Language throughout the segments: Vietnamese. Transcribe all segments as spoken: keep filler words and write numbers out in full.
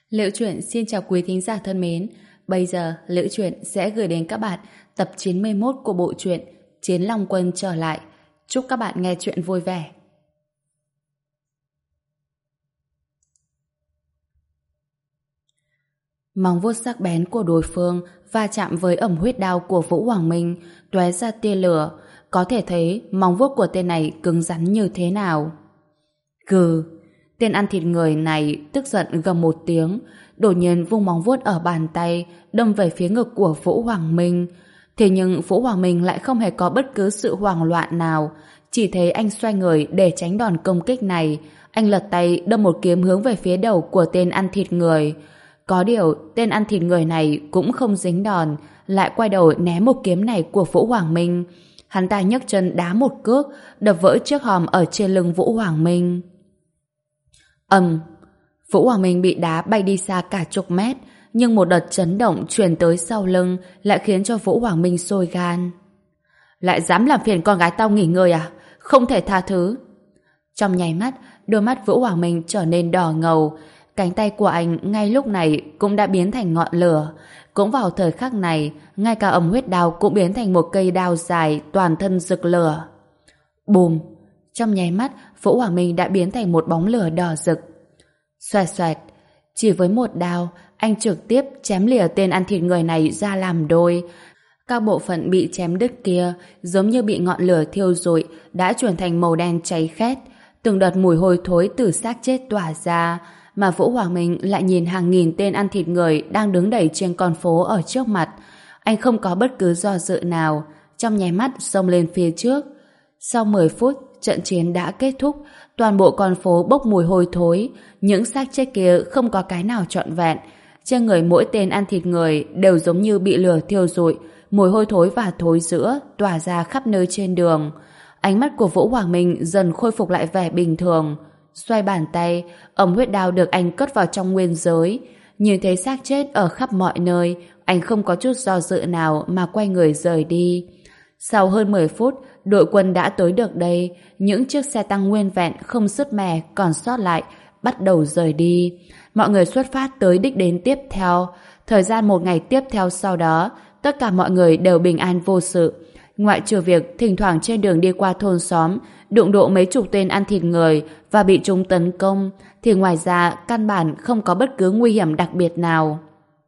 Liễu Chuyện xin chào quý thính giả thân mến. Bây giờ Liễu Chuyện sẽ gửi đến các bạn tập chín mươi mốt của bộ truyện Chiến Long Quân trở lại. Chúc các bạn nghe chuyện vui vẻ. Móng vuốt sắc bén của đối phương va chạm với ẩm huyết đao của Vũ Hoàng Minh, tóe ra tia lửa. Có thể thấy móng vuốt của tên này cứng rắn như thế nào. Gừ, tên ăn thịt người này tức giận gầm một tiếng, đột nhiên vung móng vuốt ở bàn tay đâm về phía ngực của Vũ Hoàng Minh. Thế nhưng Vũ Hoàng Minh lại không hề có bất cứ sự hoảng loạn nào, chỉ thấy anh xoay người để tránh đòn công kích này. Anh lật tay đâm một kiếm hướng về phía đầu của tên ăn thịt người. Có điều tên ăn thịt người này cũng không dính đòn, lại quay đầu né một kiếm này của Vũ Hoàng Minh. Hắn ta nhấc chân đá một cước, đập vỡ chiếc hòm ở trên lưng Vũ Hoàng Minh. Ầm, Vũ Hoàng Minh bị đá bay đi xa cả chục mét, nhưng một đợt chấn động truyền tới sau lưng lại khiến cho Vũ Hoàng Minh sôi gan. Lại dám làm phiền con gái tao nghỉ ngơi à? Không thể tha thứ. Trong nháy mắt, đôi mắt Vũ Hoàng Minh trở nên đỏ ngầu. Cánh tay của anh ngay lúc này cũng đã biến thành ngọn lửa. Cũng vào thời khắc này, ngay cả ẩm huyết đao cũng biến thành một cây đao dài toàn thân rực lửa. Bùm! Trong nháy mắt, Vũ Hoàng Minh đã biến thành một bóng lửa đỏ rực. Xoẹt xoẹt! Chỉ với một đao, anh trực tiếp chém lìa tên ăn thịt người này ra làm đôi. Các bộ phận bị chém đứt kia giống như bị ngọn lửa thiêu rụi, đã chuyển thành màu đen cháy khét. Từng đợt mùi hôi thối từ xác chết tỏa ra, mà Vũ Hoàng Minh lại nhìn hàng nghìn tên ăn thịt người đang đứng đầy trên con phố ở trước mặt. Anh không có bất cứ do dự nào, trong nháy mắt xông lên phía trước. Sau mười phút, trận chiến đã kết thúc, toàn bộ con phố bốc mùi hôi thối, những xác chết kia không có cái nào trọn vẹn. Trên người mỗi tên ăn thịt người đều giống như bị lửa thiêu rụi, mùi hôi thối và thối rữa tỏa ra khắp nơi trên đường. Ánh mắt của Vũ Hoàng Minh dần khôi phục lại vẻ bình thường. Xoay bàn tay, ẩm huyết đao được anh cất vào trong nguyên giới. Nhìn thấy xác chết ở khắp mọi nơi, anh không có chút do dự nào mà quay người rời đi. Sau hơn mười phút, đội quân đã tới được đây. Những chiếc xe tăng nguyên vẹn không sứt mẻ còn sót lại bắt đầu rời đi. Mọi người xuất phát tới đích đến tiếp theo. Thời gian một ngày tiếp theo sau đó, tất cả mọi người đều bình an vô sự. Ngoại trừ việc thỉnh thoảng trên đường đi qua thôn xóm đụng độ mấy chục tên ăn thịt người và bị chúng tấn công, thì ngoài ra căn bản không có bất cứ nguy hiểm đặc biệt nào.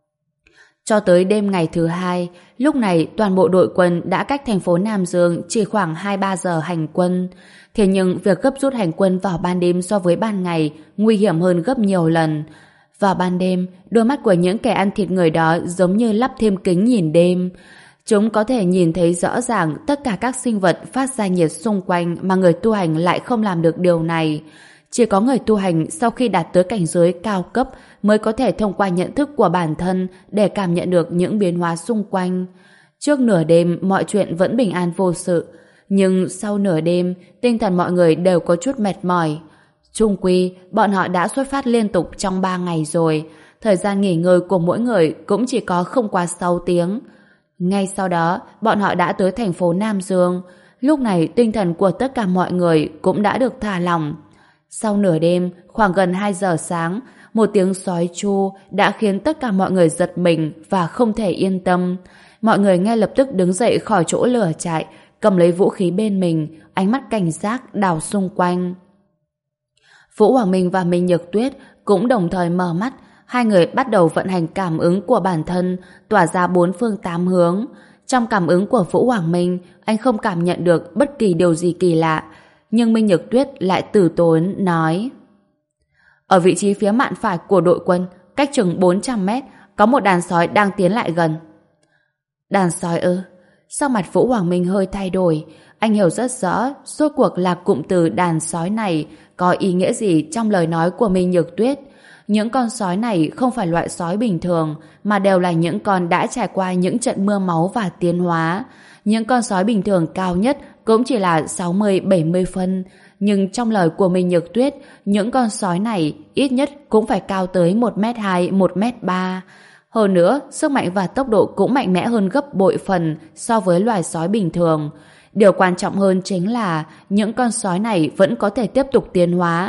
Cho tới đêm ngày thứ hai, lúc này toàn bộ đội quân đã cách thành phố Nam Dương chỉ khoảng hai ba giờ hành quân. Thế nhưng việc gấp rút hành quân vào ban đêm so với ban ngày nguy hiểm hơn gấp nhiều lần. Vào ban đêm, đôi mắt của những kẻ ăn thịt người đó giống như lắp thêm kính nhìn đêm. Chúng có thể nhìn thấy rõ ràng tất cả các sinh vật phát ra nhiệt xung quanh, mà người tu hành lại không làm được điều này. Chỉ có người tu hành sau khi đạt tới cảnh giới cao cấp mới có thể thông qua nhận thức của bản thân để cảm nhận được những biến hóa xung quanh. Trước nửa đêm mọi chuyện vẫn bình an vô sự, nhưng sau nửa đêm tinh thần mọi người đều có chút mệt mỏi. Chung quy, bọn họ đã xuất phát liên tục trong ba ngày rồi. Thời gian nghỉ ngơi của mỗi người cũng chỉ có không quá sáu tiếng. Ngay sau đó, bọn họ đã tới thành phố Nam Dương. Lúc này tinh thần của tất cả mọi người cũng đã được thả lỏng. Sau nửa đêm, khoảng gần hai giờ sáng, một tiếng sói tru đã khiến tất cả mọi người giật mình và không thể yên tâm. Mọi người ngay lập tức đứng dậy khỏi chỗ lửa chạy, cầm lấy vũ khí bên mình, ánh mắt cảnh giác đảo xung quanh. Vũ Hoàng Minh và Minh Nhược Tuyết cũng đồng thời mở mắt. Hai người bắt đầu vận hành cảm ứng của bản thân, tỏa ra bốn phương tám hướng. Trong cảm ứng của Vũ Hoàng Minh, anh không cảm nhận được bất kỳ điều gì kỳ lạ. Nhưng Minh Nhược Tuyết lại từ tốn nói: ở vị trí phía mạn phải của đội quân, cách chừng bốn trăm mét, có một đàn sói đang tiến lại gần. Đàn sói ư? Sắc mặt Vũ Hoàng Minh hơi thay đổi. Anh hiểu rất rõ rốt cuộc là cụm từ đàn sói này có ý nghĩa gì trong lời nói của Minh Nhược Tuyết. Những con sói này không phải loại sói bình thường, mà đều là những con đã trải qua những trận mưa máu và tiến hóa. Những con sói bình thường cao nhất cũng chỉ là sáu mươi bảy mươi phân, nhưng trong lời của Minh Nhược Tuyết, những con sói này ít nhất cũng phải cao tới một mét hai, một mét ba. Hơn nữa, sức mạnh và tốc độ cũng mạnh mẽ hơn gấp bội phần so với loài sói bình thường. Điều quan trọng hơn chính là những con sói này vẫn có thể tiếp tục tiến hóa,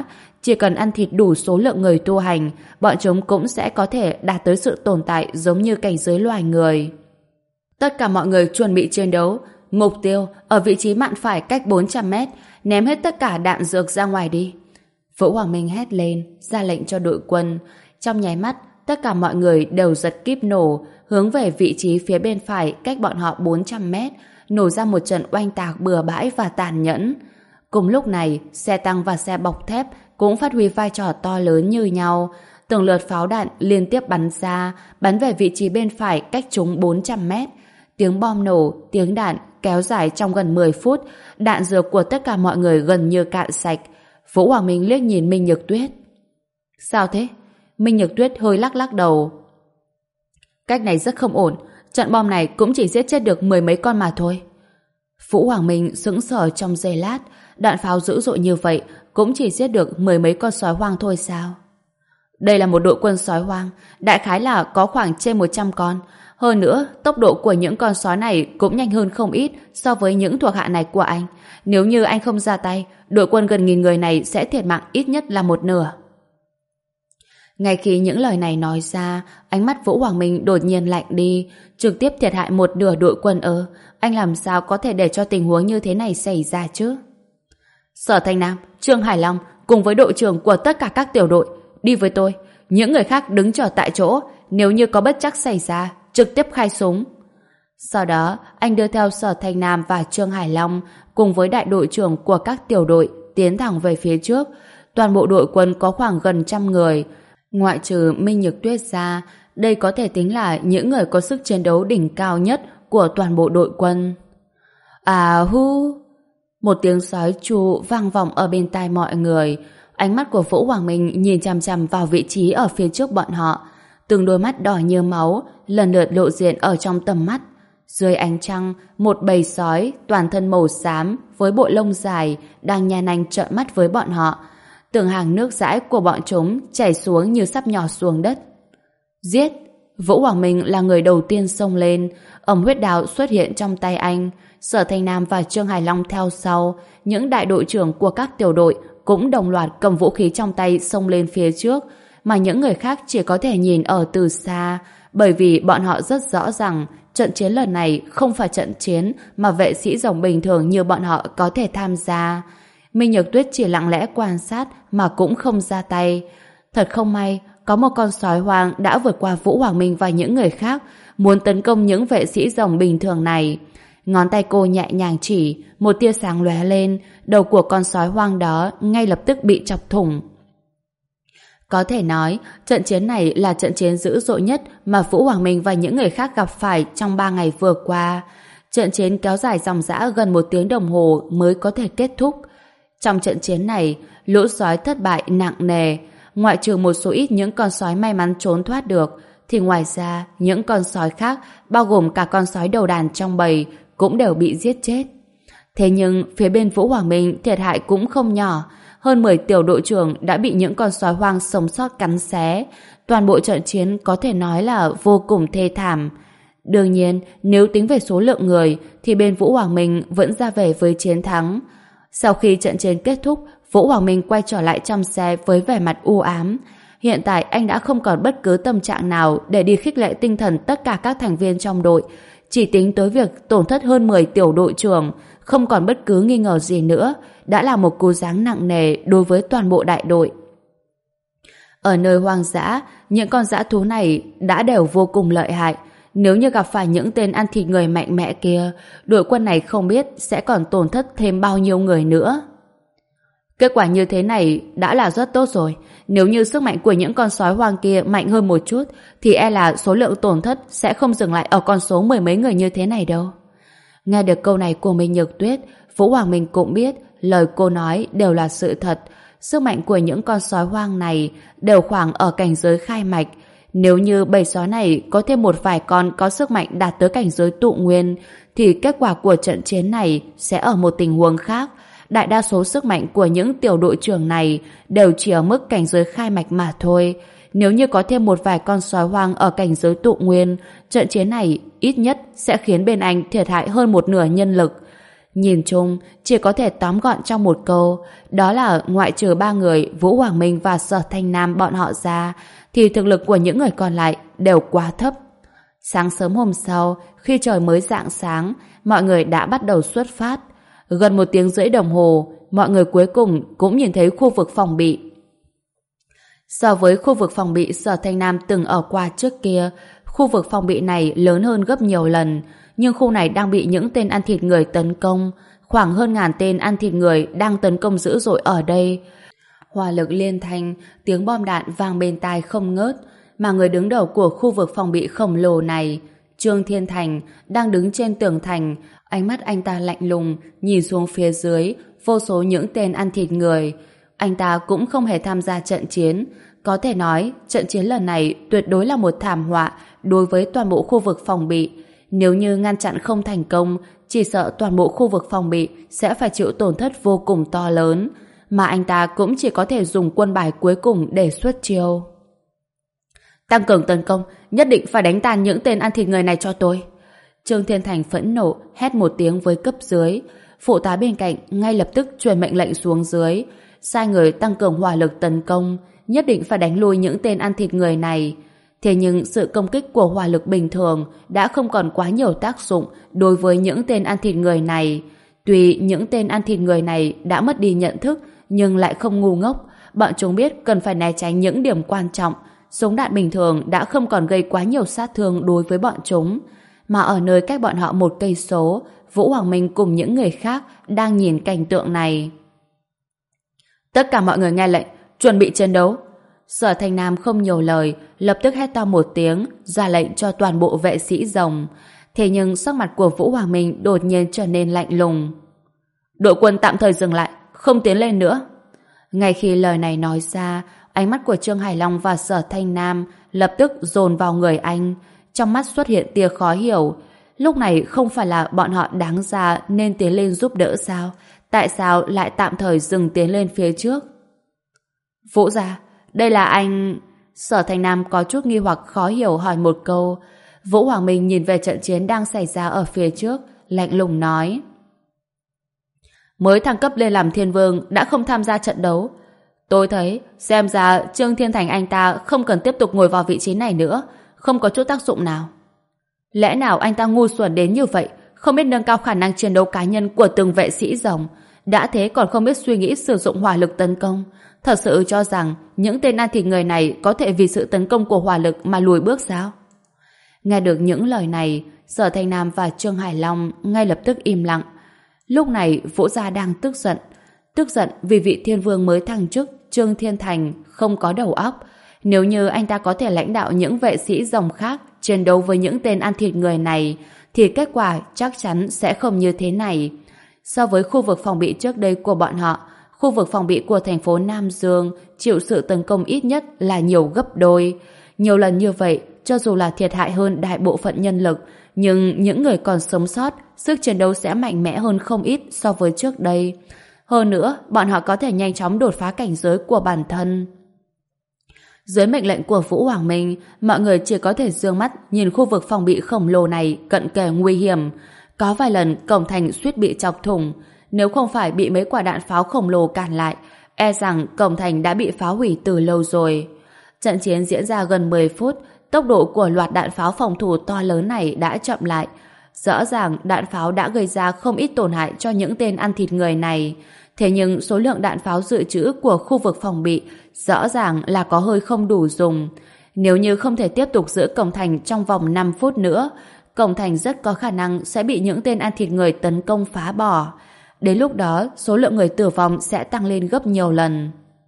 chỉ cần ăn thịt đủ số lượng người tu hành, bọn chúng cũng sẽ có thể đạt tới sự tồn tại giống như cảnh giới loài người. Tất cả mọi người chuẩn bị chiến đấu. Mục tiêu ở vị trí mạn phải cách bốn trăm mét, ném hết tất cả đạn dược ra ngoài đi. Vũ Hoàng Minh hét lên, ra lệnh cho đội quân. Trong nháy mắt, tất cả mọi người đều giật kíp nổ, hướng về vị trí phía bên phải cách bọn họ bốn trăm mét, nổ ra một trận oanh tạc bừa bãi và tàn nhẫn. Cùng lúc này, xe tăng và xe bọc thép cũng phát huy vai trò to lớn như nhau. Từng lượt pháo đạn liên tiếp bắn ra, bắn về vị trí bên phải cách chúng bốn trăm mét. Tiếng bom nổ, tiếng đạn kéo dài trong gần mười phút, đạn dược của tất cả mọi người gần như cạn sạch. Vũ Hoàng Minh liếc nhìn Minh Nhược Tuyết. Sao thế? Minh Nhược Tuyết hơi lắc lắc đầu. Cách này rất không ổn, trận bom này cũng chỉ giết chết được mười mấy con mà thôi. Vũ Hoàng Minh sững sờ trong giây lát, đạn pháo dữ dội như vậy cũng chỉ giết được mười mấy con sói hoang thôi sao? Đây là một đội quân sói hoang, đại khái là có khoảng trên một trăm con. Hơn nữa, tốc độ của những con sói này cũng nhanh hơn không ít so với những thuộc hạ này của anh. Nếu như anh không ra tay, đội quân gần nghìn người này sẽ thiệt mạng ít nhất là một nửa. Ngay khi những lời này nói ra, ánh mắt Vũ Hoàng Minh đột nhiên lạnh đi, trực tiếp thiệt hại một nửa đội quân ơ. Anh làm sao có thể để cho tình huống như thế này xảy ra chứ? Sở Thanh Nam, Trương Hải Long cùng với đội trưởng của tất cả các tiểu đội, đi với tôi. Những người khác đứng chờ tại chỗ, nếu như có bất trắc xảy ra, trực tiếp khai súng. Sau đó, anh đưa theo Sở Thanh Nam và Trương Hải Long cùng với đại đội trưởng của các tiểu đội tiến thẳng về phía trước. Toàn bộ đội quân có khoảng gần trăm người. Ngoại trừ Minh Nhược Tuyết ra, đây có thể tính là những người có sức chiến đấu đỉnh cao nhất của toàn bộ đội quân. À hu! Một tiếng sói tru vang vọng ở bên tai mọi người. Ánh mắt của Vũ Hoàng Minh nhìn chằm chằm vào vị trí ở phía trước bọn họ. Từng đôi mắt đỏ như máu lần lượt lộ diện ở trong tầm mắt. Dưới ánh trăng, một bầy sói toàn thân màu xám với bộ lông dài đang nha nanh trợn mắt với bọn họ. Từng hàng nước dãi của bọn chúng chảy xuống như sắp nhỏ xuống đất. Giết! Vũ Hoàng Minh là người đầu tiên xông lên. Ẩm huyết đao xuất hiện trong tay anh. Sở Thanh Nam và Trương Hải Long theo sau. Những đại đội trưởng của các tiểu đội cũng đồng loạt cầm vũ khí trong tay xông lên phía trước, mà những người khác chỉ có thể nhìn ở từ xa, bởi vì bọn họ rất rõ rằng trận chiến lần này không phải trận chiến mà vệ sĩ rồng bình thường như bọn họ có thể tham gia. Minh Nhược Tuyết chỉ lặng lẽ quan sát mà cũng không ra tay. Thật không may, có một con sói hoang đã vượt qua Vũ Hoàng Minh và những người khác, muốn tấn công những vệ sĩ rồng bình thường này. Ngón tay cô nhẹ nhàng chỉ, một tia sáng lóe lên, đầu của con sói hoang đó ngay lập tức bị chọc thủng. Có thể nói, trận chiến này là trận chiến dữ dội nhất mà Vũ Hoàng Minh và những người khác gặp phải trong ba ngày vừa qua. Trận chiến kéo dài dòng dã gần một tiếng đồng hồ mới có thể kết thúc. Trong trận chiến này, lũ sói thất bại nặng nề. Ngoại trừ một số ít những con sói may mắn trốn thoát được, thì ngoài ra, những con sói khác, bao gồm cả con sói đầu đàn trong bầy, cũng đều bị giết chết. Thế nhưng, phía bên Vũ Hoàng Minh thiệt hại cũng không nhỏ. Hơn mười tiểu đội trưởng đã bị những con sói hoang sống sót cắn xé. Toàn bộ trận chiến có thể nói là vô cùng thê thảm. Đương nhiên, nếu tính về số lượng người, thì bên Vũ Hoàng Minh vẫn ra về với chiến thắng. Sau khi trận chiến kết thúc, Vũ Hoàng Minh quay trở lại trong xe với vẻ mặt u ám. Hiện tại anh đã không còn bất cứ tâm trạng nào để đi khích lệ tinh thần tất cả các thành viên trong đội. Chỉ tính tới việc tổn thất hơn mười tiểu đội trưởng, không còn bất cứ nghi ngờ gì nữa, đã là một cú giáng nặng nề đối với toàn bộ đại đội. Ở nơi hoang dã, những con dã thú này đã đều vô cùng lợi hại. Nếu như gặp phải những tên ăn thịt người mạnh mẽ kia, đội quân này không biết sẽ còn tổn thất thêm bao nhiêu người nữa. Kết quả như thế này đã là rất tốt rồi. Nếu như sức mạnh của những con sói hoang kia mạnh hơn một chút, thì e là số lượng tổn thất sẽ không dừng lại ở con số mười mấy người như thế này đâu. Nghe được câu này của Minh Nhược Tuyết, Vũ Hoàng Minh cũng biết lời cô nói đều là sự thật. Sức mạnh của những con sói hoang này đều khoảng ở cảnh giới khai mạch. Nếu như bầy sói này có thêm một vài con có sức mạnh đạt tới cảnh giới tụ nguyên, thì kết quả của trận chiến này sẽ ở một tình huống khác. Đại đa số sức mạnh của những tiểu đội trưởng này đều chỉ ở mức cảnh giới khai mạch mà thôi. Nếu như có thêm một vài con sói hoang ở cảnh giới tụ nguyên, trận chiến này ít nhất sẽ khiến bên anh thiệt hại hơn một nửa nhân lực. Nhìn chung, chỉ có thể tóm gọn trong một câu, đó là ngoại trừ ba người Vũ Hoàng Minh và Sở Thanh Nam bọn họ ra, thì thực lực của những người còn lại đều quá thấp. Sáng sớm hôm sau, khi trời mới rạng sáng, mọi người đã bắt đầu xuất phát. Gần một tiếng rưỡi đồng hồ, mọi người cuối cùng cũng nhìn thấy khu vực phòng bị. So với khu vực phòng bị Sở Thanh Nam từng ở qua trước kia, khu vực phòng bị này lớn hơn gấp nhiều lần, nhưng khu này đang bị những tên ăn thịt người tấn công. Khoảng hơn ngàn tên ăn thịt người đang tấn công dữ dội ở đây. Hỏa lực liên thanh, tiếng bom đạn vang bên tai không ngớt, mà người đứng đầu của khu vực phòng bị khổng lồ này, Trương Thiên Thành, đang đứng trên tường thành. Ánh mắt anh ta lạnh lùng, nhìn xuống phía dưới, vô số những tên ăn thịt người. Anh ta cũng không hề tham gia trận chiến. Có thể nói, trận chiến lần này tuyệt đối là một thảm họa đối với toàn bộ khu vực phòng bị. Nếu như ngăn chặn không thành công, chỉ sợ toàn bộ khu vực phòng bị sẽ phải chịu tổn thất vô cùng to lớn. Mà anh ta cũng chỉ có thể dùng quân bài cuối cùng để xuất chiêu. Tăng cường tấn công, nhất định phải đánh tan những tên ăn thịt người này cho tôi. Trương Thiên Thành phẫn nộ, hét một tiếng với cấp dưới. Phụ tá bên cạnh ngay lập tức truyền mệnh lệnh xuống dưới, sai người tăng cường hỏa lực tấn công, nhất định phải đánh lui những tên ăn thịt người này. Thế nhưng sự công kích của hỏa lực bình thường đã không còn quá nhiều tác dụng đối với những tên ăn thịt người này. Tuy những tên ăn thịt người này đã mất đi nhận thức, nhưng lại không ngu ngốc. Bọn chúng biết cần phải né tránh những điểm quan trọng. Súng đạn bình thường đã không còn gây quá nhiều sát thương đối với bọn chúng. Mà ở nơi cách bọn họ một cây số, Vũ Hoàng Minh cùng những người khác đang nhìn cảnh tượng này. Tất cả mọi người nghe lệnh, chuẩn bị chiến đấu. Sở Thanh Nam không nhiều lời, lập tức hét to một tiếng, ra lệnh cho toàn bộ vệ sĩ rồng. Thế nhưng sắc mặt của Vũ Hoàng Minh đột nhiên trở nên lạnh lùng. Đội quân tạm thời dừng lại, không tiến lên nữa. Ngay khi lời này nói ra, ánh mắt của Trương Hải Long và Sở Thanh Nam lập tức dồn vào người anh. Trong mắt xuất hiện tia khó hiểu. Lúc này không phải là bọn họ đáng ra nên tiến lên giúp đỡ sao? Tại sao lại tạm thời dừng tiến lên phía trước? Vũ gia, đây là anh... Sở Thanh Nam có chút nghi hoặc khó hiểu hỏi một câu. Vũ Hoàng Minh nhìn về trận chiến đang xảy ra ở phía trước, lạnh lùng nói. Mới thăng cấp lên làm thiên vương đã không tham gia trận đấu. Tôi thấy xem ra Trương Thiên Thành anh ta không cần tiếp tục ngồi vào vị trí này nữa, không có chút tác dụng nào. Lẽ nào anh ta ngu xuẩn đến như vậy, không biết nâng cao khả năng chiến đấu cá nhân của từng vệ sĩ rồng, đã thế còn không biết suy nghĩ sử dụng hỏa lực tấn công, thật sự cho rằng những tên ăn thịt người này có thể vì sự tấn công của hỏa lực mà lùi bước sao? Nghe được những lời này, Sở Thanh Nam và Trương Hải Long ngay lập tức im lặng. Lúc này Vũ gia đang tức giận, tức giận vì vị thiên vương mới thăng chức Trương Thiên Thành không có đầu óc. Nếu như anh ta có thể lãnh đạo những vệ sĩ rồng khác chiến đấu với những tên ăn thịt người này, thì kết quả chắc chắn sẽ không như thế này. So với khu vực phòng bị trước đây của bọn họ, khu vực phòng bị của thành phố Nam Dương chịu sự tấn công ít nhất là nhiều gấp đôi. Nhiều lần như vậy, cho dù là thiệt hại hơn đại bộ phận nhân lực, nhưng những người còn sống sót, sức chiến đấu sẽ mạnh mẽ hơn không ít so với trước đây. Hơn nữa, bọn họ có thể nhanh chóng đột phá cảnh giới của bản thân. Dưới mệnh lệnh của Vũ Hoàng Minh, mọi người chỉ có thể dương mắt nhìn khu vực phòng bị khổng lồ này cận kề nguy hiểm. Có vài lần cổng thành suýt bị chọc thủng. Nếu không phải bị mấy quả đạn pháo khổng lồ cản lại, e rằng cổng thành đã bị phá hủy từ lâu rồi. Trận chiến diễn ra gần mười phút, tốc độ của loạt đạn pháo phòng thủ to lớn này đã chậm lại. Rõ ràng đạn pháo đã gây ra không ít tổn hại cho những tên ăn thịt người này. Thế nhưng số lượng đạn pháo dự trữ của khu vực phòng bị rõ ràng là có hơi không đủ dùng. Nếu như không thể tiếp tục giữ cổng thành trong vòng năm phút nữa, cổng thành rất có khả năng sẽ bị những tên ăn thịt người tấn công phá bỏ. Đến lúc đó, số lượng người tử vong sẽ tăng lên gấp nhiều lần.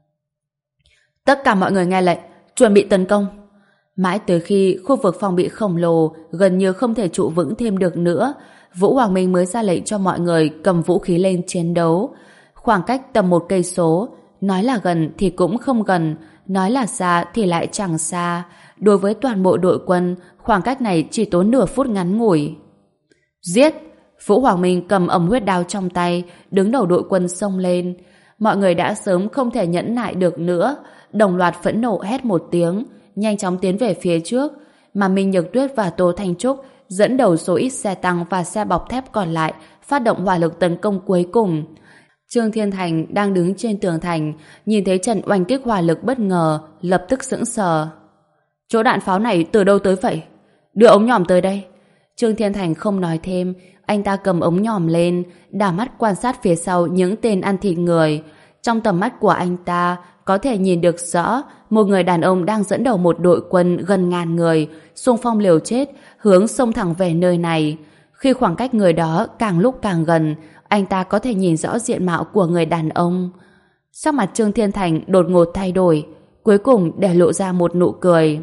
Tất cả mọi người nghe lệnh, chuẩn bị tấn công. Mãi tới khi khu vực phòng bị khổng lồ gần như không thể trụ vững thêm được nữa, Vũ Hoàng Minh mới ra lệnh cho mọi người cầm vũ khí lên chiến đấu. Khoảng cách tầm một cây số, nói là gần thì cũng không gần, nói là xa thì lại chẳng xa. Đối với toàn bộ đội quân, khoảng cách này chỉ tốn nửa phút ngắn ngủi. Giết! Vũ Hoàng Minh cầm ầm huyết đao trong tay, đứng đầu đội quân xông lên. Mọi người đã sớm không thể nhẫn nại được nữa, đồng loạt phẫn nộ hét một tiếng, nhanh chóng tiến về phía trước, mà Minh Nhược Tuyết và Tô Thanh Trúc dẫn đầu số ít xe tăng và xe bọc thép còn lại phát động hỏa lực tấn công cuối cùng. Trương Thiên Thành đang đứng trên tường thành, nhìn thấy trận oanh kích hỏa lực bất ngờ, lập tức sững sờ. Chỗ đạn pháo này từ đâu tới vậy? Đưa ống nhòm tới đây. Trương Thiên Thành không nói thêm, anh ta cầm ống nhòm lên, đảo mắt quan sát phía sau những tên ăn thịt người. Trong tầm mắt của anh ta, có thể nhìn được rõ một người đàn ông đang dẫn đầu một đội quân gần ngàn người, xung phong liều chết, hướng xông thẳng về nơi này. Khi khoảng cách người đó càng lúc càng gần, anh ta có thể nhìn rõ diện mạo của người đàn ông. Sắc mặt Trương Thiên Thành đột ngột thay đổi, cuối cùng để lộ ra một nụ cười.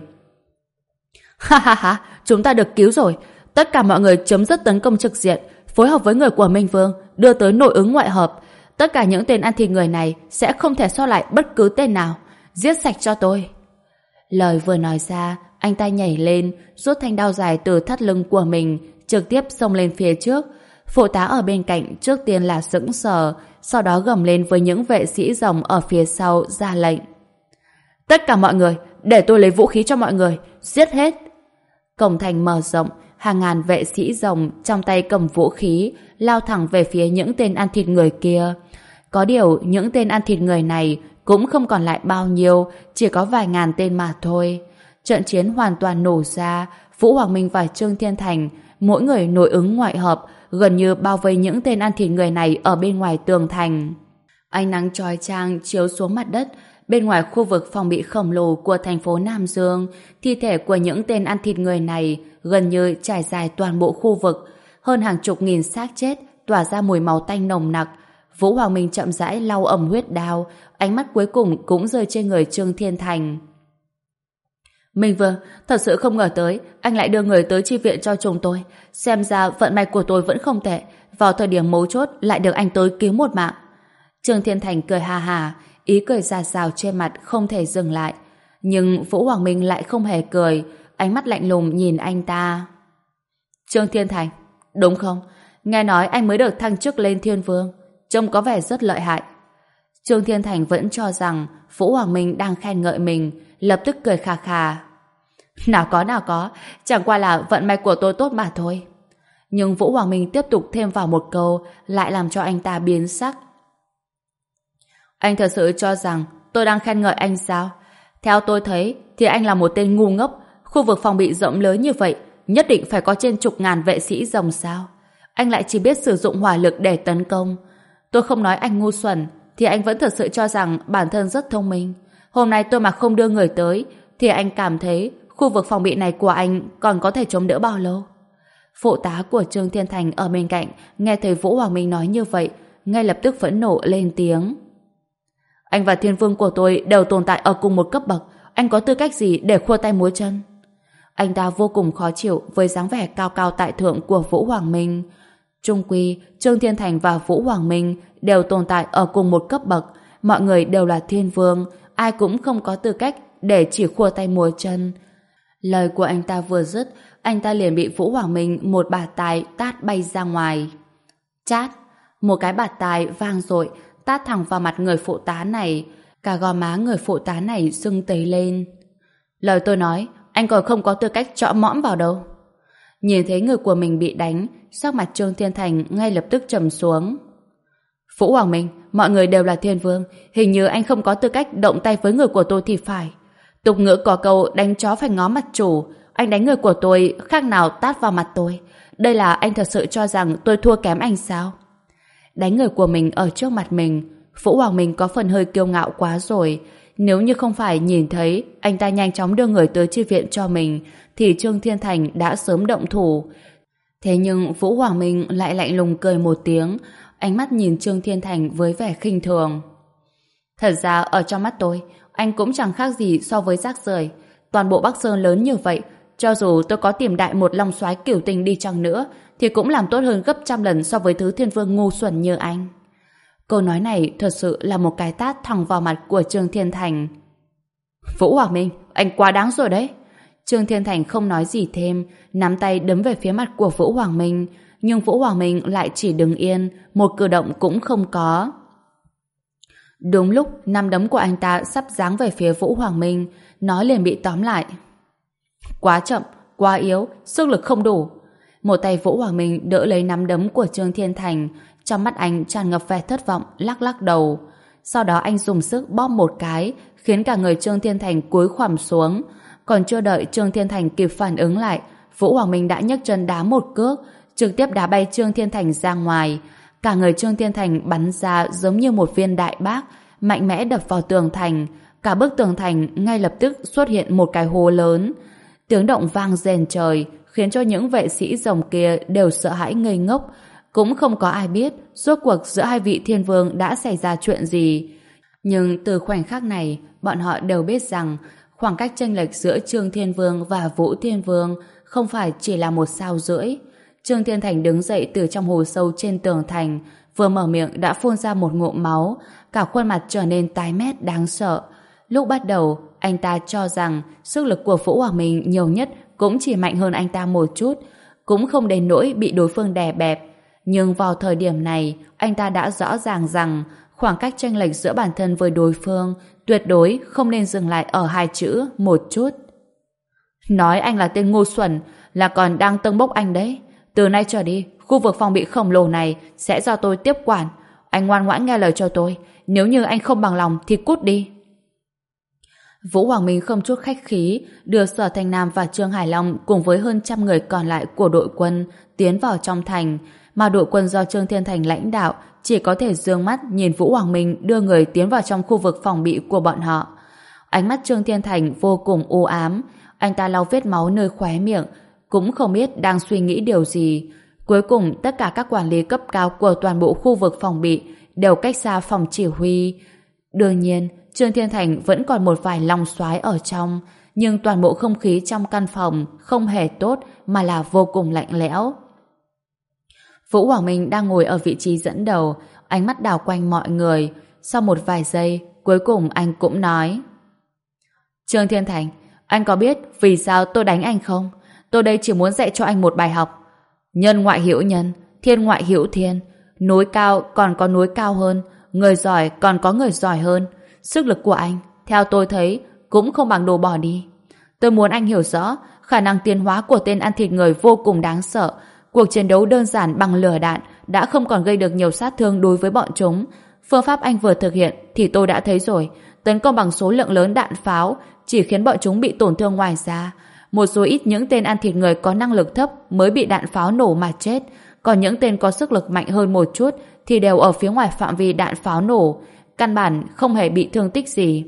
Ha ha ha, chúng ta được cứu rồi. Tất cả mọi người chấm dứt tấn công trực diện, phối hợp với người của Minh Vương, đưa tới nội ứng ngoại hợp. Tất cả những tên ăn thịt người này sẽ không thể sót lại bất cứ tên nào. Giết sạch cho tôi. Lời vừa nói ra, anh ta nhảy lên, rút thanh đao dài từ thắt lưng của mình, trực tiếp xông lên phía trước. Phụ tá ở bên cạnh trước tiên là sững sờ, sau đó gầm lên với những vệ sĩ rồng ở phía sau ra lệnh. Tất cả mọi người, để tôi lấy vũ khí cho mọi người, giết hết. Cổng thành mở rộng, hàng ngàn vệ sĩ rồng trong tay cầm vũ khí, lao thẳng về phía những tên ăn thịt người kia. Có điều, những tên ăn thịt người này cũng không còn lại bao nhiêu, chỉ có vài ngàn tên mà thôi. Trận chiến hoàn toàn nổ ra, Vũ Hoàng Minh và Trương Thiên Thành, mỗi người nội ứng ngoại hợp, gần như bao vây những tên ăn thịt người này ở bên ngoài tường thành. Ánh nắng chói chang chiếu xuống mặt đất, bên ngoài khu vực phòng bị khổng lồ của thành phố Nam Dương, thi thể của những tên ăn thịt người này gần như trải dài toàn bộ khu vực, hơn hàng chục nghìn xác chết tỏa ra mùi máu tanh nồng nặc. Vũ Hoàng Minh chậm rãi lau ẩm huyết đao, ánh mắt cuối cùng cũng rơi trên người Trương Thiên Thành. Minh Vương, thật sự không ngờ tới anh lại đưa người tới chi viện cho chúng tôi. Xem ra vận may của tôi vẫn không tệ, vào thời điểm mấu chốt lại được anh tới cứu một mạng. Trương Thiên Thành cười ha hà, ý cười ra rào trên mặt không thể dừng lại. Nhưng Vũ Hoàng Minh lại không hề cười, ánh mắt lạnh lùng nhìn anh ta. Trương Thiên Thành, đúng không? Nghe nói anh mới được thăng chức lên Thiên Vương, trông có vẻ rất lợi hại. Trương Thiên Thành vẫn cho rằng Vũ Hoàng Minh đang khen ngợi mình, lập tức cười khà khà. Nào có nào có, chẳng qua là vận may của tôi tốt mà thôi. Nhưng Vũ Hoàng Minh tiếp tục thêm vào một câu, lại làm cho anh ta biến sắc. Anh thật sự cho rằng tôi đang khen ngợi anh sao? Theo tôi thấy thì anh là một tên ngu ngốc. Khu vực phòng bị rộng lớn như vậy, nhất định phải có trên chục ngàn vệ sĩ rồng sao? Anh lại chỉ biết sử dụng hỏa lực để tấn công. Tôi không nói anh ngu xuẩn, thì anh vẫn thật sự cho rằng bản thân rất thông minh. Hôm nay tôi mà không đưa người tới, thì anh cảm thấy khu vực phòng bị này của anh còn có thể chống đỡ bao lâu? Phụ tá của Trương Thiên Thành ở bên cạnh nghe thấy Vũ Hoàng Minh nói như vậy, ngay lập tức phẫn nộ lên tiếng. Anh và Thiên Vương của tôi đều tồn tại ở cùng một cấp bậc, anh có tư cách gì để khua tay múa chân? Anh ta vô cùng khó chịu với dáng vẻ cao cao tại thượng của Vũ Hoàng Minh. Chung quy, Trương Thiên Thành và Vũ Hoàng Minh đều tồn tại ở cùng một cấp bậc, mọi người đều là Thiên Vương, ai cũng không có tư cách để chỉ khua tay múa chân. Lời của anh ta vừa dứt, anh ta liền bị Vũ Hoàng Minh một bạt tai tát bay ra ngoài. Chát! Một cái bạt tai vang dội tát thẳng vào mặt người phụ tá này, cả gò má người phụ tá này sưng tấy lên. Lời tôi nói, anh còn không có tư cách chõ mõm vào đâu. Nhìn thấy người của mình bị đánh, sắc mặt Trương Thiên Thành ngay lập tức trầm xuống. Vũ Hoàng Minh, mọi người đều là Thiên Vương, hình như anh không có tư cách động tay với người của tôi thì phải. Tục ngữ có câu đánh chó phải ngó mặt chủ, anh đánh người của tôi khác nào tát vào mặt tôi. Đây là anh thật sự cho rằng tôi thua kém anh sao? Đánh người của mình ở trước mặt mình, Vũ Hoàng Minh có phần hơi kiêu ngạo quá rồi. Nếu như không phải nhìn thấy anh ta nhanh chóng đưa người tới chi viện cho mình, thì Trương Thiên Thành đã sớm động thủ. Thế nhưng Vũ Hoàng Minh lại lạnh lùng cười một tiếng, ánh mắt nhìn Trương Thiên Thành với vẻ khinh thường. Thật ra ở trong mắt tôi, anh cũng chẳng khác gì so với rác rưởi. Toàn bộ Bắc Sơn lớn như vậy, cho dù tôi có tìm đại một long soái cửu tình đi chăng nữa, thì cũng làm tốt hơn gấp trăm lần so với thứ Thiên Vương ngu xuẩn như anh. Câu nói này thật sự là một cái tát thẳng vào mặt của Trương Thiên Thành. Vũ Hoàng Minh, anh quá đáng rồi đấy. Trương Thiên Thành không nói gì thêm, nắm tay đấm về phía mặt của Vũ Hoàng Minh, nhưng Vũ Hoàng Minh lại chỉ đứng yên, một cử động cũng không có. Đúng lúc nắm đấm của anh ta sắp giáng về phía Vũ Hoàng Minh, nó liền bị tóm lại. Quá chậm, quá yếu, sức lực không đủ. Một tay Vũ Hoàng Minh đỡ lấy nắm đấm của Trương Thiên Thành, trong mắt anh tràn ngập vẻ thất vọng, lắc lắc đầu. Sau đó anh dùng sức bóp một cái, khiến cả người Trương Thiên Thành cúi khom xuống. Còn chưa đợi Trương Thiên Thành kịp phản ứng lại, Vũ Hoàng Minh đã nhấc chân đá một cước, trực tiếp đá bay Trương Thiên Thành ra ngoài. Cả người Trương Thiên Thành bắn ra giống như một viên đại bác, mạnh mẽ đập vào tường thành. Cả bức tường thành ngay lập tức xuất hiện một cái hố lớn. Tiếng động vang rền trời, khiến cho những vệ sĩ rồng kia đều sợ hãi ngây ngốc. Cũng không có ai biết rốt cuộc giữa hai vị thiên vương đã xảy ra chuyện gì. Nhưng từ khoảnh khắc này, bọn họ đều biết rằng khoảng cách chênh lệch giữa Trương Thiên Vương và Vũ Thiên Vương không phải chỉ là một sao rưỡi. Trương Thiên Thành đứng dậy từ trong hố sâu trên tường thành, vừa mở miệng đã phun ra một ngụm máu, cả khuôn mặt trở nên tái mét đáng sợ. Lúc bắt đầu, anh ta cho rằng sức lực của Vũ Hoàng Minh nhiều nhất cũng chỉ mạnh hơn anh ta một chút, cũng không đến nỗi bị đối phương đè bẹp. Nhưng vào thời điểm này, anh ta đã rõ ràng rằng khoảng cách chênh lệch giữa bản thân với đối phương tuyệt đối không nên dừng lại ở hai chữ một chút. Nói anh là tên ngu xuẩn là còn đang tâng bốc anh đấy. Từ nay trở đi, khu vực phòng bị khổng lồ này sẽ do tôi tiếp quản. Anh ngoan ngoãn nghe lời cho tôi. Nếu như anh không bằng lòng thì cút đi. Vũ Hoàng Minh không chút khách khí đưa Sở Thanh Nam và Trương Hải Long cùng với hơn trăm người còn lại của đội quân tiến vào trong thành, mà đội quân do Trương Thiên Thành lãnh đạo chỉ có thể dương mắt nhìn Vũ Hoàng Minh đưa người tiến vào trong khu vực phòng bị của bọn họ. Ánh mắt Trương Thiên Thành vô cùng u ám, anh ta lau vết máu nơi khóe miệng, cũng không biết đang suy nghĩ điều gì. Cuối cùng tất cả các quản lý cấp cao của toàn bộ khu vực phòng bị đều cách xa phòng chỉ huy. Đương nhiên, Trương Thiên Thành vẫn còn một vài long soái ở trong, nhưng toàn bộ không khí trong căn phòng không hề tốt mà là vô cùng lạnh lẽo. Vũ Hoàng Minh đang ngồi ở vị trí dẫn đầu, ánh mắt đảo quanh mọi người. Sau một vài giây, cuối cùng anh cũng nói: Trương Thiên Thành, anh có biết vì sao tôi đánh anh không? Tôi đây chỉ muốn dạy cho anh một bài học. Nhân ngoại hữu nhân, thiên ngoại hữu thiên. Núi cao còn có núi cao hơn, người giỏi còn có người giỏi hơn. Sức lực của anh, theo tôi thấy, cũng không bằng đồ bỏ đi. Tôi muốn anh hiểu rõ, khả năng tiến hóa của tên ăn thịt người vô cùng đáng sợ. Cuộc chiến đấu đơn giản bằng lửa đạn đã không còn gây được nhiều sát thương đối với bọn chúng. Phương pháp anh vừa thực hiện thì tôi đã thấy rồi. Tấn công bằng số lượng lớn đạn pháo chỉ khiến bọn chúng bị tổn thương ngoài ra. Một số ít những tên ăn thịt người có năng lực thấp mới bị đạn pháo nổ mà chết. Còn những tên có sức lực mạnh hơn một chút thì đều ở phía ngoài phạm vi đạn pháo nổ, căn bản không hề bị thương tích gì.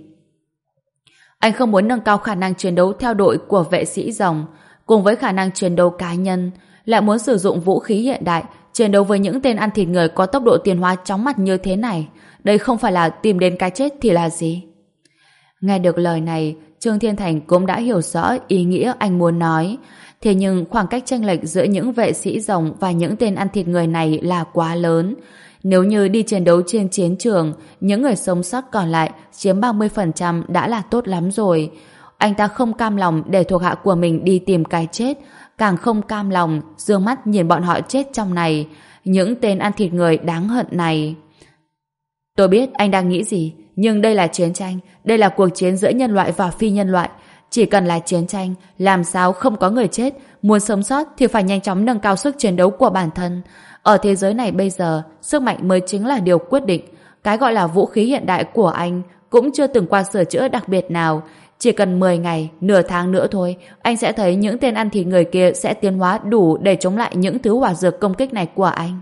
Anh không muốn nâng cao khả năng chiến đấu theo đội của vệ sĩ rồng cùng với khả năng chiến đấu cá nhân, lại muốn sử dụng vũ khí hiện đại chiến đấu với những tên ăn thịt người có tốc độ tiến hóa chóng mặt như thế này. Đây không phải là tìm đến cái chết thì là gì? Nghe được lời này, Trương Thiên Thành cũng đã hiểu rõ ý nghĩa anh muốn nói. Thế nhưng khoảng cách chênh lệch giữa những vệ sĩ rồng và những tên ăn thịt người này là quá lớn. Nếu như đi chiến đấu trên chiến trường, những người sống sót còn lại chiếm ba mươi phần trăm đã là tốt lắm rồi. Anh ta không cam lòng để thuộc hạ của mình đi tìm cái chết, càng không cam lòng dương mắt nhìn bọn họ chết trong này, những tên ăn thịt người đáng hận này. Tôi biết anh đang nghĩ gì, nhưng đây là chiến tranh, đây là cuộc chiến giữa nhân loại và phi nhân loại. Chỉ cần là chiến tranh, làm sao không có người chết, muốn sống sót thì phải nhanh chóng nâng cao sức chiến đấu của bản thân. Ở thế giới này bây giờ, sức mạnh mới chính là điều quyết định. Cái gọi là vũ khí hiện đại của anh cũng chưa từng qua sửa chữa đặc biệt nào. Chỉ cần mười ngày, nửa tháng nữa thôi, anh sẽ thấy những tên ăn thịt người kia sẽ tiến hóa đủ để chống lại những thứ hỏa dược công kích này của anh.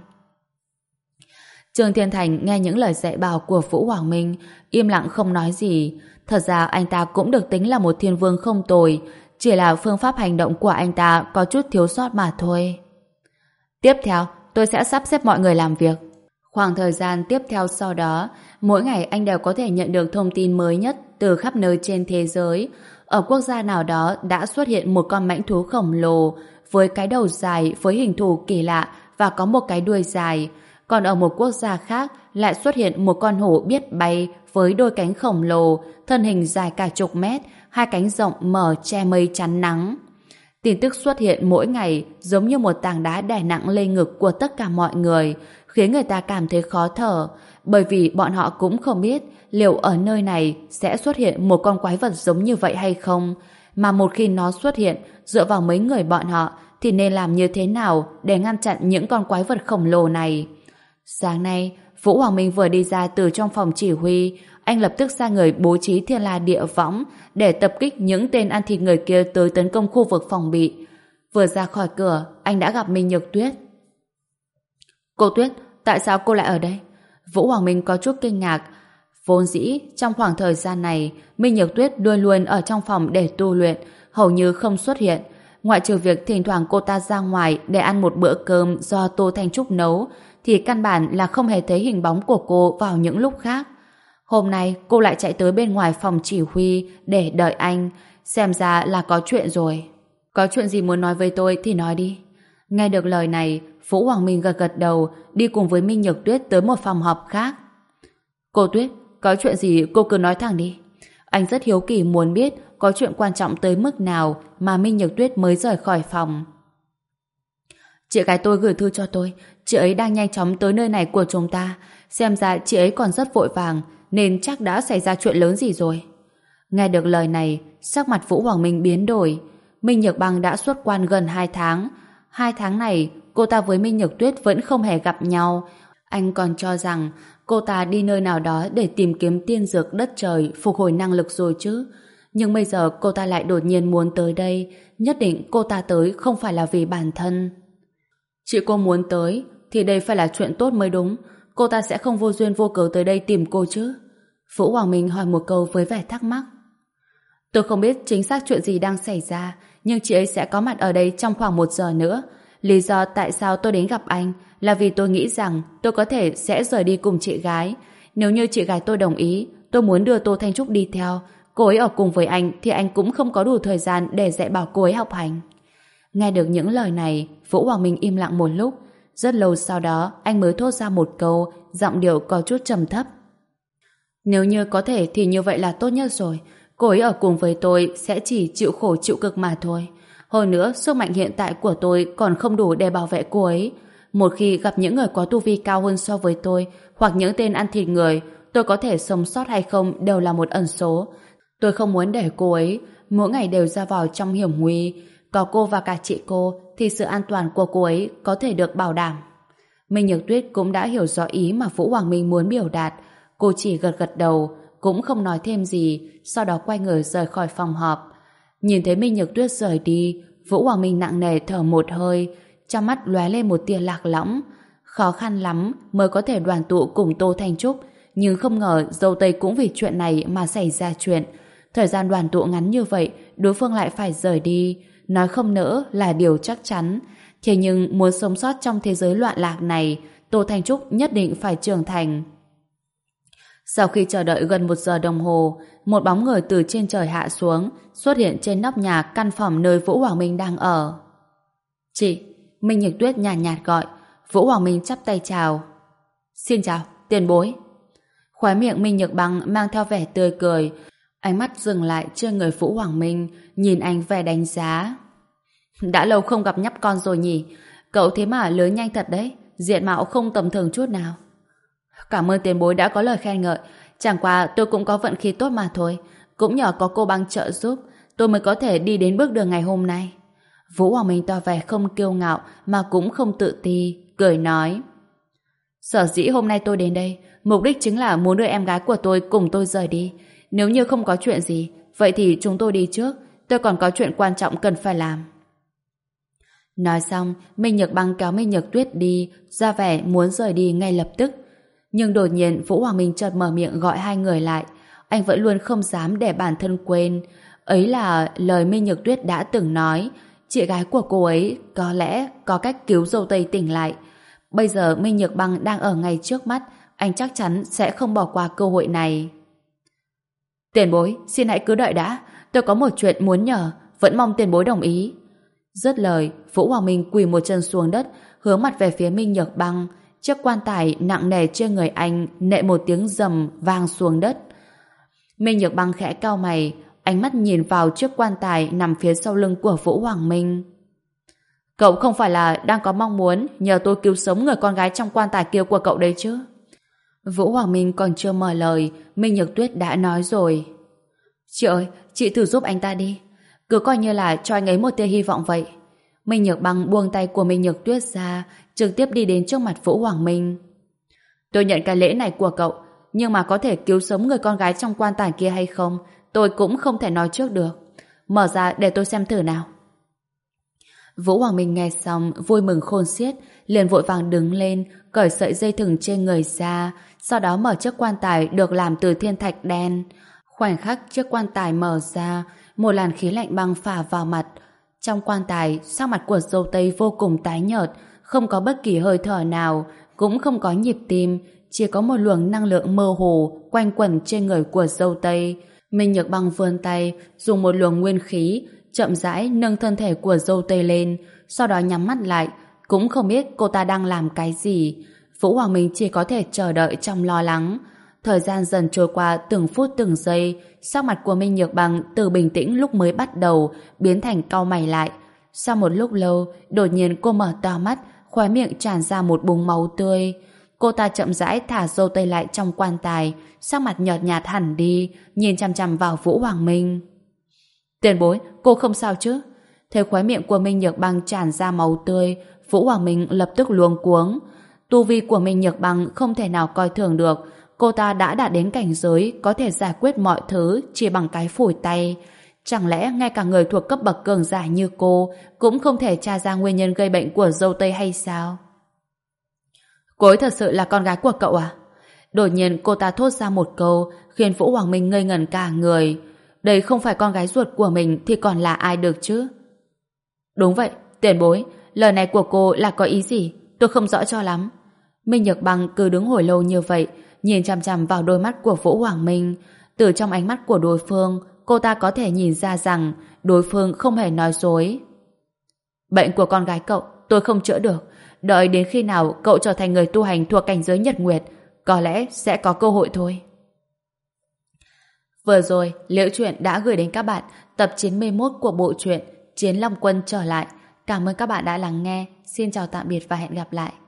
Trương Thiên Thành nghe những lời dạy bảo của Vũ Hoàng Minh, im lặng không nói gì. Thật ra anh ta cũng được tính là một thiên vương không tồi, chỉ là phương pháp hành động của anh ta có chút thiếu sót mà thôi. Tiếp theo, tôi sẽ sắp xếp mọi người làm việc. Khoảng thời gian tiếp theo sau đó, mỗi ngày anh đều có thể nhận được thông tin mới nhất từ khắp nơi trên thế giới. Ở quốc gia nào đó đã xuất hiện một con mãnh thú khổng lồ với cái đầu dài, với hình thù kỳ lạ và có một cái đuôi dài. Còn ở một quốc gia khác lại xuất hiện một con hổ biết bay với đôi cánh khổng lồ, thân hình dài cả chục mét, hai cánh rộng mở che mây chắn nắng. Tin tức xuất hiện mỗi ngày giống như một tảng đá đè nặng lên ngực của tất cả mọi người, khiến người ta cảm thấy khó thở, bởi vì bọn họ cũng không biết liệu ở nơi này sẽ xuất hiện một con quái vật giống như vậy hay không. Mà một khi nó xuất hiện, dựa vào mấy người bọn họ thì nên làm như thế nào để ngăn chặn những con quái vật khổng lồ này. Sáng nay, Vũ Hoàng Minh vừa đi ra từ trong phòng chỉ huy, anh lập tức sai người bố trí thiên la địa võng để tập kích những tên ăn thịt người kia tới tấn công khu vực phòng bị. Vừa ra khỏi cửa, anh đã gặp Minh Nhược Tuyết. Cô Tuyết, tại sao cô lại ở đây? Vũ Hoàng Minh có chút kinh ngạc. Vốn dĩ, trong khoảng thời gian này, Minh Nhược Tuyết luôn luôn ở trong phòng để tu luyện, hầu như không xuất hiện. Ngoại trừ việc thỉnh thoảng cô ta ra ngoài để ăn một bữa cơm do Tô Thanh Trúc nấu, thì căn bản là không hề thấy hình bóng của cô vào những lúc khác. Hôm nay, cô lại chạy tới bên ngoài phòng chỉ huy để đợi anh. Xem ra là có chuyện rồi. Có chuyện gì muốn nói với tôi thì nói đi. Nghe được lời này, Vũ Hoàng Minh gật gật đầu, đi cùng với Minh Nhược Tuyết tới một phòng họp khác. Cô Tuyết, có chuyện gì cô cứ nói thẳng đi. Anh rất hiếu kỳ muốn biết có chuyện quan trọng tới mức nào mà Minh Nhược Tuyết mới rời khỏi phòng. Chị gái tôi gửi thư cho tôi, chị ấy đang nhanh chóng tới nơi này của chúng ta. Xem ra chị ấy còn rất vội vàng, nên chắc đã xảy ra chuyện lớn gì rồi. Nghe được lời này, sắc mặt Vũ Hoàng Minh biến đổi. Minh Nhược Băng đã xuất quan gần hai tháng. Hai tháng này, cô ta với Minh Nhược Tuyết vẫn không hề gặp nhau. Anh còn cho rằng cô ta đi nơi nào đó để tìm kiếm tiên dược đất trời phục hồi năng lực rồi chứ. Nhưng bây giờ cô ta lại đột nhiên muốn tới đây. Nhất định cô ta tới không phải là vì bản thân. Chị cô muốn tới thì đây phải là chuyện tốt mới đúng. Cô ta sẽ không vô duyên vô cớ tới đây tìm cô chứ. Vũ Hoàng Minh hỏi một câu với vẻ thắc mắc. Tôi không biết chính xác chuyện gì đang xảy ra, nhưng chị ấy sẽ có mặt ở đây trong khoảng một giờ nữa. Lý do tại sao tôi đến gặp anh là vì tôi nghĩ rằng tôi có thể sẽ rời đi cùng chị gái. Nếu như chị gái tôi đồng ý, tôi muốn đưa Tô Thanh Trúc đi theo. Cô ấy ở cùng với anh thì anh cũng không có đủ thời gian để dạy bảo cô ấy học hành. Nghe được những lời này, Vũ Hoàng Minh im lặng một lúc. Rất lâu sau đó, anh mới thốt ra một câu, giọng điệu có chút trầm thấp. Nếu như có thể thì như vậy là tốt nhất rồi. Cô ấy ở cùng với tôi sẽ chỉ chịu khổ chịu cực mà thôi. Hơn nữa, sức mạnh hiện tại của tôi còn không đủ để bảo vệ cô ấy. Một khi gặp những người có tu vi cao hơn so với tôi, hoặc những tên ăn thịt người, tôi có thể sống sót hay không đều là một ẩn số. Tôi không muốn để cô ấy mỗi ngày đều ra vào trong hiểm nguy. Có cô và cả chị cô thì sự an toàn của cô ấy có thể được bảo đảm. Minh Nhược Tuyết cũng đã hiểu rõ ý mà Vũ Hoàng Minh muốn biểu đạt. Cô chỉ gật gật đầu, cũng không nói thêm gì, sau đó quay người rời khỏi phòng họp. Nhìn thấy Minh Nhược Tuyết rời đi, Vũ Hoàng Minh nặng nề thở một hơi, trong mắt lóe lên một tia lạc lõng. Khó khăn lắm mới có thể đoàn tụ cùng Tô Thanh Trúc, nhưng không ngờ dâu tây cũng vì chuyện này mà xảy ra chuyện. Thời gian đoàn tụ ngắn như vậy, đối phương lại phải rời đi, nói không nỡ là điều chắc chắn. Thế nhưng muốn sống sót trong thế giới loạn lạc này, Tô Thanh Trúc nhất định phải trưởng thành. Sau khi chờ đợi gần một giờ đồng hồ, một bóng người từ trên trời hạ xuống, xuất hiện trên nóc nhà căn phòng nơi Vũ Hoàng Minh đang ở. Chị, Minh Nhược Tuyết nhàn nhạt, nhạt gọi. Vũ Hoàng Minh chắp tay chào. Xin chào, tiền bối. Khóe miệng Minh Nhược Băng mang theo vẻ tươi cười, ánh mắt dừng lại trên người Vũ Hoàng Minh, nhìn anh vẻ đánh giá. Đã lâu không gặp nhóc con rồi nhỉ, cậu thế mà lớn nhanh thật đấy, diện mạo không tầm thường chút nào. Cảm ơn tiền bối đã có lời khen ngợi, chẳng qua tôi cũng có vận khí tốt mà thôi, cũng nhờ có cô Băng trợ giúp, tôi mới có thể đi đến bước đường ngày hôm nay. Vũ Hoàng Minh tỏ vẻ không kiêu ngạo mà cũng không tự ti, cười nói. Sở dĩ hôm nay tôi đến đây, mục đích chính là muốn đưa em gái của tôi cùng tôi rời đi. Nếu như không có chuyện gì, vậy thì chúng tôi đi trước, tôi còn có chuyện quan trọng cần phải làm. Nói xong, Minh Nhược Băng kéo Minh Nhược Tuyết đi, ra vẻ muốn rời đi ngay lập tức. Nhưng đột nhiên Vũ Hoàng Minh chợt mở miệng gọi hai người lại. Anh vẫn luôn không dám để bản thân quên. Ấy là lời Minh Nhược Tuyết đã từng nói, chị gái của cô ấy có lẽ có cách cứu dâu tây tỉnh lại. Bây giờ Minh Nhược Băng đang ở ngay trước mắt, anh chắc chắn sẽ không bỏ qua cơ hội này. Tiền bối, xin hãy cứ đợi đã, tôi có một chuyện muốn nhờ, vẫn mong tiền bối đồng ý. Dứt lời, Vũ Hoàng Minh quỳ một chân xuống đất, hướng mặt về phía Minh Nhược Băng. Chiếc quan tài nặng nề trên người anh nệ một tiếng rầm vang xuống đất. Minh Nhược Băng khẽ cau mày, ánh mắt nhìn vào chiếc quan tài nằm phía sau lưng của Vũ Hoàng Minh. Cậu không phải là đang có mong muốn nhờ tôi cứu sống người con gái trong quan tài kia của cậu đấy chứ? Vũ Hoàng Minh còn chưa mở lời, Minh Nhược Tuyết đã nói rồi. Chị ơi, chị thử giúp anh ta đi. Cứ coi như là cho anh ấy một tia hy vọng vậy. Minh Nhược Băng buông tay của Minh Nhược Tuyết ra, trực tiếp đi đến trước mặt Vũ Hoàng Minh. Tôi nhận cái lễ này của cậu, nhưng mà có thể cứu sống người con gái trong quan tài kia hay không, tôi cũng không thể nói trước được. Mở ra để tôi xem thử nào. Vũ Hoàng Minh nghe xong vui mừng khôn xiết, liền vội vàng đứng lên, cởi sợi dây thừng trên người ra, sau đó mở chiếc quan tài được làm từ thiên thạch đen. Khoảnh khắc chiếc quan tài mở ra, một làn khí lạnh băng phả vào mặt. Trong quan tài, sắc mặt của Dâu Tây vô cùng tái nhợt, không có bất kỳ hơi thở nào, cũng không có nhịp tim, chỉ có một luồng năng lượng mơ hồ quanh quẩn trên người của Dâu Tây. Minh Nhược Băng vươn tay, dùng một luồng nguyên khí, chậm rãi nâng thân thể của Dâu Tây lên, sau đó nhắm mắt lại, cũng không biết cô ta đang làm cái gì. Vũ Hoàng Minh chỉ có thể chờ đợi trong lo lắng. Thời gian dần trôi qua từng phút từng giây, sắc mặt của Minh Nhược Băng từ bình tĩnh lúc mới bắt đầu biến thành cau mày lại. Sau một lúc lâu, đột nhiên cô mở to mắt, khóe miệng tràn ra một búng máu tươi. Cô ta chậm rãi thả Dâu Tây lại trong quan tài, sắc mặt nhợt nhạt hẳn đi, nhìn chằm chằm vào Vũ Hoàng Minh. Tiền bối, cô không sao chứ? Thấy khóe miệng của Minh Nhược Băng tràn ra máu tươi, Vũ Hoàng Minh lập tức luống cuống. Tu vi của Minh Nhược Băng không thể nào coi thường được, cô ta đã đạt đến cảnh giới có thể giải quyết mọi thứ chỉ bằng cái phủi tay. Chẳng lẽ ngay cả người thuộc cấp bậc cường giả như cô cũng không thể tra ra nguyên nhân gây bệnh của Dâu Tây hay sao? Cô ấy thật sự là con gái của cậu à? Đột nhiên cô ta thốt ra một câu khiến Vũ Hoàng Minh ngây ngẩn cả người. Đây không phải con gái ruột của mình thì còn là ai được chứ? Đúng vậy, tiền bối, lời này của cô là có ý gì? Tôi không rõ cho lắm. Minh Nhược Băng cứ đứng hồi lâu như vậy, nhìn chằm chằm vào đôi mắt của Vũ Hoàng Minh. Từ trong ánh mắt của đối phương, cô ta có thể nhìn ra rằng đối phương không hề nói dối. Bệnh của con gái cậu, tôi không chữa được. Đợi đến khi nào cậu trở thành người tu hành thuộc cảnh giới Nhật Nguyệt, có lẽ sẽ có cơ hội thôi. Vừa rồi, Liễu Chuyện đã gửi đến các bạn tập chín mươi mốt của bộ truyện Chiến Long Quân trở lại. Cảm ơn các bạn đã lắng nghe. Xin chào tạm biệt và hẹn gặp lại.